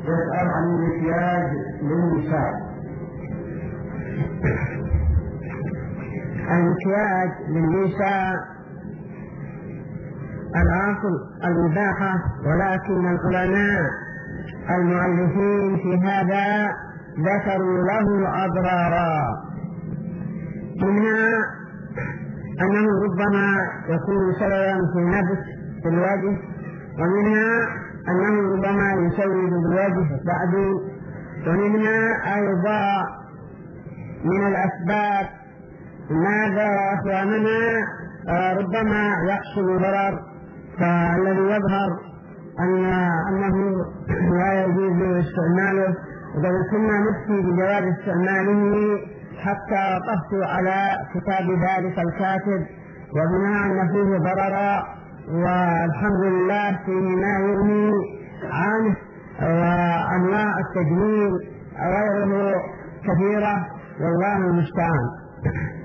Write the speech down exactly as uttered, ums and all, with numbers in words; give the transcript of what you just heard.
يسأل عن المكياج للنساء. المكياج للنساء الأصل الإباحة، ولكن العلماء المؤلفين في هذا ذكروا له أضرارا، منها أنه ربما يكون سببا في نبت في الوجه، ومنها أنه ربما يسود بالوجه بعد، ومنها أيضا من الأسباب ماذا يا أخواننا ربما يحصل ضرر، فالذي يظهر أن أنه لا يجوز استعماله، وإذا كنا نفتي بجواز استعماله حتى وقفت على كتاب ذلك الكاتب، وبناء أن فيه ضررا والحمد لله فيه ما يغني عنه، وأنواع التجميل غيره كثيرة، والله المستعان.